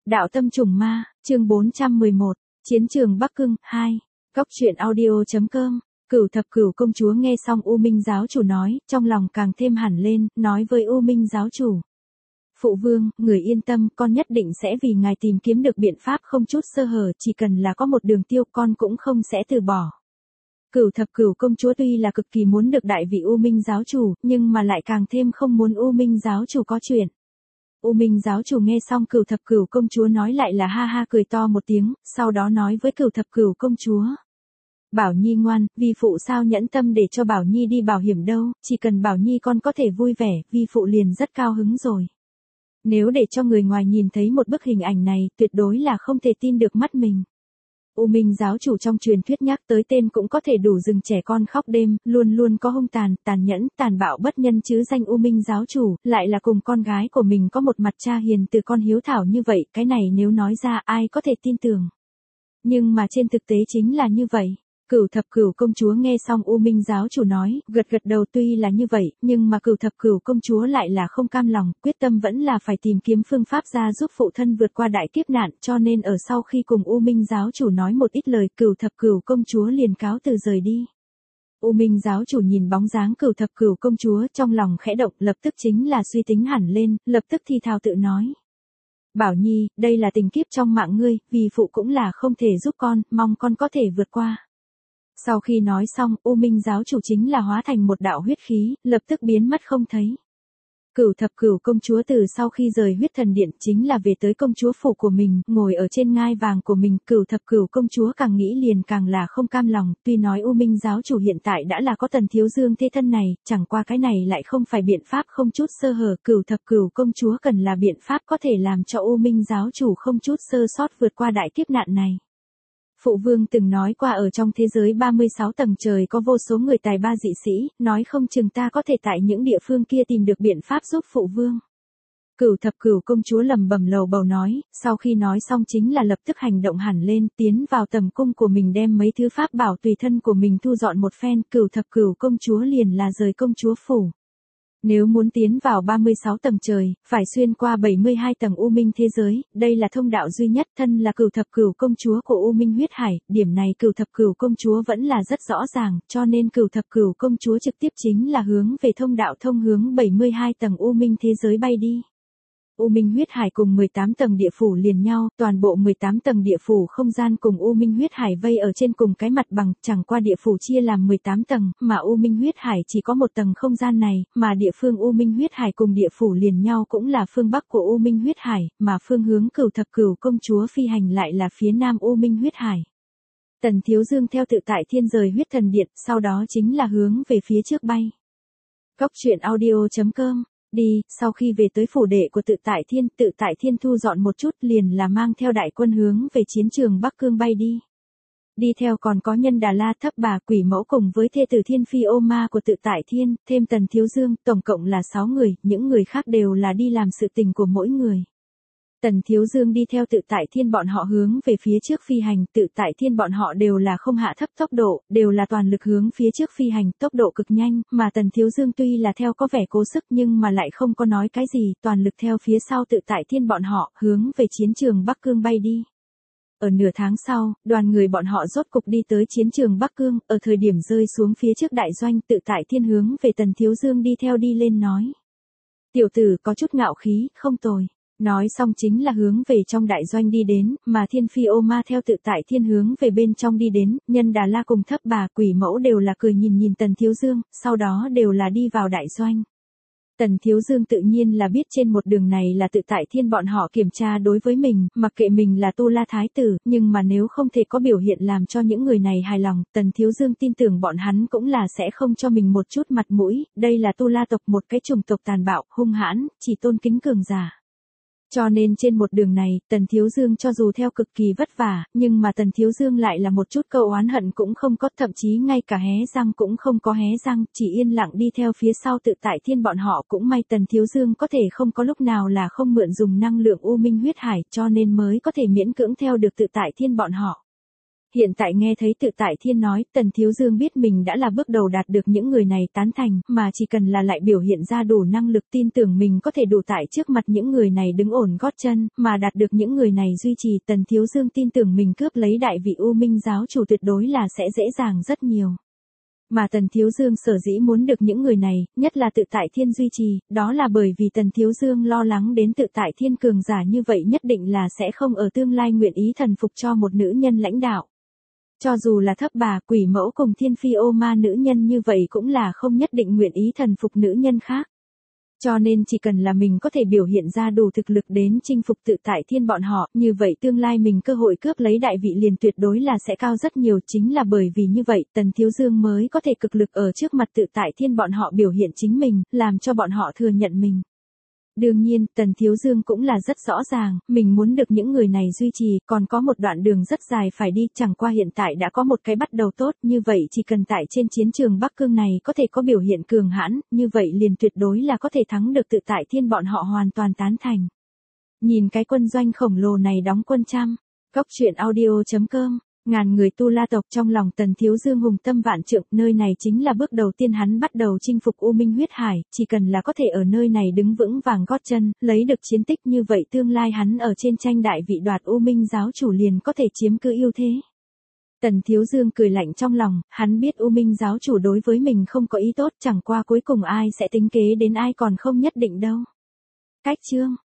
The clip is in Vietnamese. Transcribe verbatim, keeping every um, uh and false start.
Đạo tâm trùng ma, chương bốn trăm mười một, Chiến trường Bắc Cương, hai. Cóc truyện audio.com. Cửu thập cửu công chúa nghe xong U Minh giáo chủ nói, trong lòng càng thêm hẳn lên, nói với U Minh giáo chủ. Phụ vương, người yên tâm, con nhất định sẽ vì ngài tìm kiếm được biện pháp không chút sơ hở, chỉ cần là có một đường tiêu con cũng không sẽ từ bỏ. Cửu thập cửu công chúa tuy là cực kỳ muốn được đại vị U Minh giáo chủ, nhưng mà lại càng thêm không muốn U Minh giáo chủ có chuyện. U Minh giáo chủ nghe xong cửu thập cửu công chúa nói lại là ha ha cười to một tiếng, sau đó nói với cửu thập cửu công chúa. Bảo Nhi ngoan, vi phụ sao nhẫn tâm để cho Bảo Nhi đi bảo hiểm đâu, chỉ cần Bảo Nhi con có thể vui vẻ, vi phụ liền rất cao hứng rồi. Nếu để cho người ngoài nhìn thấy một bức hình ảnh này, tuyệt đối là không thể tin được mắt mình. U Minh giáo chủ trong truyền thuyết nhắc tới tên cũng có thể đủ dừng trẻ con khóc đêm, luôn luôn có hung tàn, tàn nhẫn, tàn bạo bất nhân chứ danh U Minh giáo chủ, lại là cùng con gái của mình có một mặt cha hiền từ con hiếu thảo như vậy, cái này nếu nói ra ai có thể tin tưởng. Nhưng mà trên thực tế chính là như vậy. Cửu thập cửu công chúa nghe xong U Minh giáo chủ nói, gật gật đầu tuy là như vậy, nhưng mà cửu thập cửu công chúa lại là không cam lòng, quyết tâm vẫn là phải tìm kiếm phương pháp ra giúp phụ thân vượt qua đại kiếp nạn, cho nên ở sau khi cùng U Minh giáo chủ nói một ít lời, cửu thập cửu công chúa liền cáo từ rời đi. U Minh giáo chủ nhìn bóng dáng cửu thập cửu công chúa trong lòng khẽ động, lập tức chính là suy tính hẳn lên, lập tức thì thào tự nói. Bảo Nhi, đây là tình kiếp trong mạng ngươi, vì phụ cũng là không thể giúp con, mong con có thể vượt qua. Sau khi nói xong, U Minh giáo chủ chính là hóa thành một đạo huyết khí, lập tức biến mất không thấy. Cửu thập cửu công chúa từ sau khi rời huyết thần điện chính là về tới công chúa phủ của mình, ngồi ở trên ngai vàng của mình, cửu thập cửu công chúa càng nghĩ liền càng là không cam lòng, tuy nói U Minh giáo chủ hiện tại đã là có Tần Thiếu Dương thế thân này, chẳng qua cái này lại không phải biện pháp không chút sơ hở, cửu thập cửu công chúa cần là biện pháp có thể làm cho U Minh giáo chủ không chút sơ sót vượt qua đại kiếp nạn này. Phụ vương từng nói qua ở trong thế giới ba mươi sáu tầng trời có vô số người tài ba dị sĩ, nói không chừng ta có thể tại những địa phương kia tìm được biện pháp giúp phụ vương. Cửu thập cửu công chúa lẩm bẩm lầu bầu nói, sau khi nói xong chính là lập tức hành động hẳn lên, tiến vào tầm cung của mình đem mấy thứ pháp bảo tùy thân của mình thu dọn một phen, cửu thập cửu công chúa liền là rời công chúa phủ. Nếu muốn tiến vào ba mươi sáu tầng trời, phải xuyên qua bảy mươi hai tầng U Minh thế giới, đây là thông đạo duy nhất, thân là cửu thập cửu công chúa của U Minh huyết hải, điểm này cửu thập cửu công chúa vẫn là rất rõ ràng, cho nên cửu thập cửu công chúa trực tiếp chính là hướng về thông đạo thông hướng bảy mươi hai tầng U Minh thế giới bay đi. U Minh huyết hải cùng mười tám tầng địa phủ liền nhau, toàn bộ mười tám tầng địa phủ không gian cùng U Minh huyết hải vây ở trên cùng cái mặt bằng, chẳng qua địa phủ chia làm mười tám tầng, mà U Minh huyết hải chỉ có một tầng không gian này, mà địa phương U Minh huyết hải cùng địa phủ liền nhau cũng là phương bắc của U Minh huyết hải, mà phương hướng cửu thập cửu công chúa phi hành lại là phía nam U Minh huyết hải. Tần Thiếu Dương theo tự tại thiên rời huyết thần điện, sau đó chính là hướng về phía trước bay. Cóc truyện audio.com. Đi, sau khi về tới phủ đệ của tự tại thiên, tự tại thiên thu dọn một chút liền là mang theo đại quân hướng về chiến trường Bắc Cương bay đi. Đi theo còn có Nhân Đà La Thấp Bà Quỷ Mẫu cùng với thê tử Thiên Phi Ô Ma của tự tại thiên, thêm Tần Thiếu Dương, tổng cộng là sáu người, những người khác đều là đi làm sự tình của mỗi người. Tần Thiếu Dương đi theo tự tại thiên bọn họ hướng về phía trước phi hành, tự tại thiên bọn họ đều là không hạ thấp tốc độ, đều là toàn lực hướng phía trước phi hành, tốc độ cực nhanh, mà Tần Thiếu Dương tuy là theo có vẻ cố sức nhưng mà lại không có nói cái gì, toàn lực theo phía sau tự tại thiên bọn họ, hướng về chiến trường Bắc Cương bay đi. Ở nửa tháng sau, đoàn người bọn họ rốt cục đi tới chiến trường Bắc Cương, ở thời điểm rơi xuống phía trước đại doanh, tự tại thiên hướng về Tần Thiếu Dương đi theo đi lên nói. Tiểu tử có chút ngạo khí, không tồi. Nói xong chính là hướng về trong đại doanh đi đến, mà Thiên Phi Ô Ma theo tự tại thiên hướng về bên trong đi đến, Nhân Đà La cùng Thấp Bà Quỷ Mẫu đều là cười nhìn nhìn Tần Thiếu Dương, sau đó đều là đi vào đại doanh. Tần Thiếu Dương tự nhiên là biết trên một đường này là tự tại thiên bọn họ kiểm tra đối với mình, mặc kệ mình là Tu La Thái Tử, nhưng mà nếu không thể có biểu hiện làm cho những người này hài lòng, Tần Thiếu Dương tin tưởng bọn hắn cũng là sẽ không cho mình một chút mặt mũi, đây là Tu La tộc một cái chủng tộc tàn bạo, hung hãn, chỉ tôn kính cường giả. Cho nên trên một đường này, Tần Thiếu Dương cho dù theo cực kỳ vất vả, nhưng mà Tần Thiếu Dương lại là một chút câu oán hận cũng không có, thậm chí ngay cả hé răng cũng không có hé răng, chỉ yên lặng đi theo phía sau tự tại thiên bọn họ, cũng may Tần Thiếu Dương có thể không có lúc nào là không mượn dùng năng lượng U Minh huyết hải, cho nên mới có thể miễn cưỡng theo được tự tại thiên bọn họ. Hiện tại nghe thấy Tự Tại Thiên nói, Tần Thiếu Dương biết mình đã là bước đầu đạt được những người này tán thành, mà chỉ cần là lại biểu hiện ra đủ năng lực tin tưởng mình có thể đủ tại trước mặt những người này đứng ổn gót chân, mà đạt được những người này duy trì. Tần Thiếu Dương tin tưởng mình cướp lấy đại vị U Minh giáo chủ tuyệt đối là sẽ dễ dàng rất nhiều. Mà Tần Thiếu Dương sở dĩ muốn được những người này, nhất là Tự Tại Thiên duy trì, đó là bởi vì Tần Thiếu Dương lo lắng đến Tự Tại Thiên cường giả như vậy nhất định là sẽ không ở tương lai nguyện ý thần phục cho một nữ nhân lãnh đạo. Cho dù là thấp bà, quỷ mẫu cùng thiên phi ô ma nữ nhân như vậy cũng là không nhất định nguyện ý thần phục nữ nhân khác. Cho nên chỉ cần là mình có thể biểu hiện ra đủ thực lực đến chinh phục Tự Tại Thiên bọn họ, như vậy tương lai mình cơ hội cướp lấy đại vị liền tuyệt đối là sẽ cao rất nhiều. Chính là bởi vì như vậy, Tần Thiếu Dương mới có thể cực lực ở trước mặt Tự Tại Thiên bọn họ biểu hiện chính mình, làm cho bọn họ thừa nhận mình. Đương nhiên, Tần Thiếu Dương cũng là rất rõ ràng, mình muốn được những người này duy trì, còn có một đoạn đường rất dài phải đi, chẳng qua hiện tại đã có một cái bắt đầu tốt, như vậy chỉ cần tại trên chiến trường Bắc Cương này có thể có biểu hiện cường hãn, như vậy liền tuyệt đối là có thể thắng được Tự Tại Thiên bọn họ hoàn toàn tán thành. Nhìn cái quân doanh khổng lồ này đóng quân trăm, Cốc Truyện Audio chấm com. Ngàn người tu la tộc trong lòng Tần Thiếu Dương hùng tâm vạn trượng, nơi này chính là bước đầu tiên hắn bắt đầu chinh phục U Minh huyết hải, chỉ cần là có thể ở nơi này đứng vững vàng gót chân, lấy được chiến tích như vậy tương lai hắn ở trên tranh đại vị đoạt U Minh giáo chủ liền có thể chiếm cứ ưu thế. Tần Thiếu Dương cười lạnh trong lòng, hắn biết U Minh giáo chủ đối với mình không có ý tốt, chẳng qua cuối cùng ai sẽ tính kế đến ai còn không nhất định đâu. Cách chương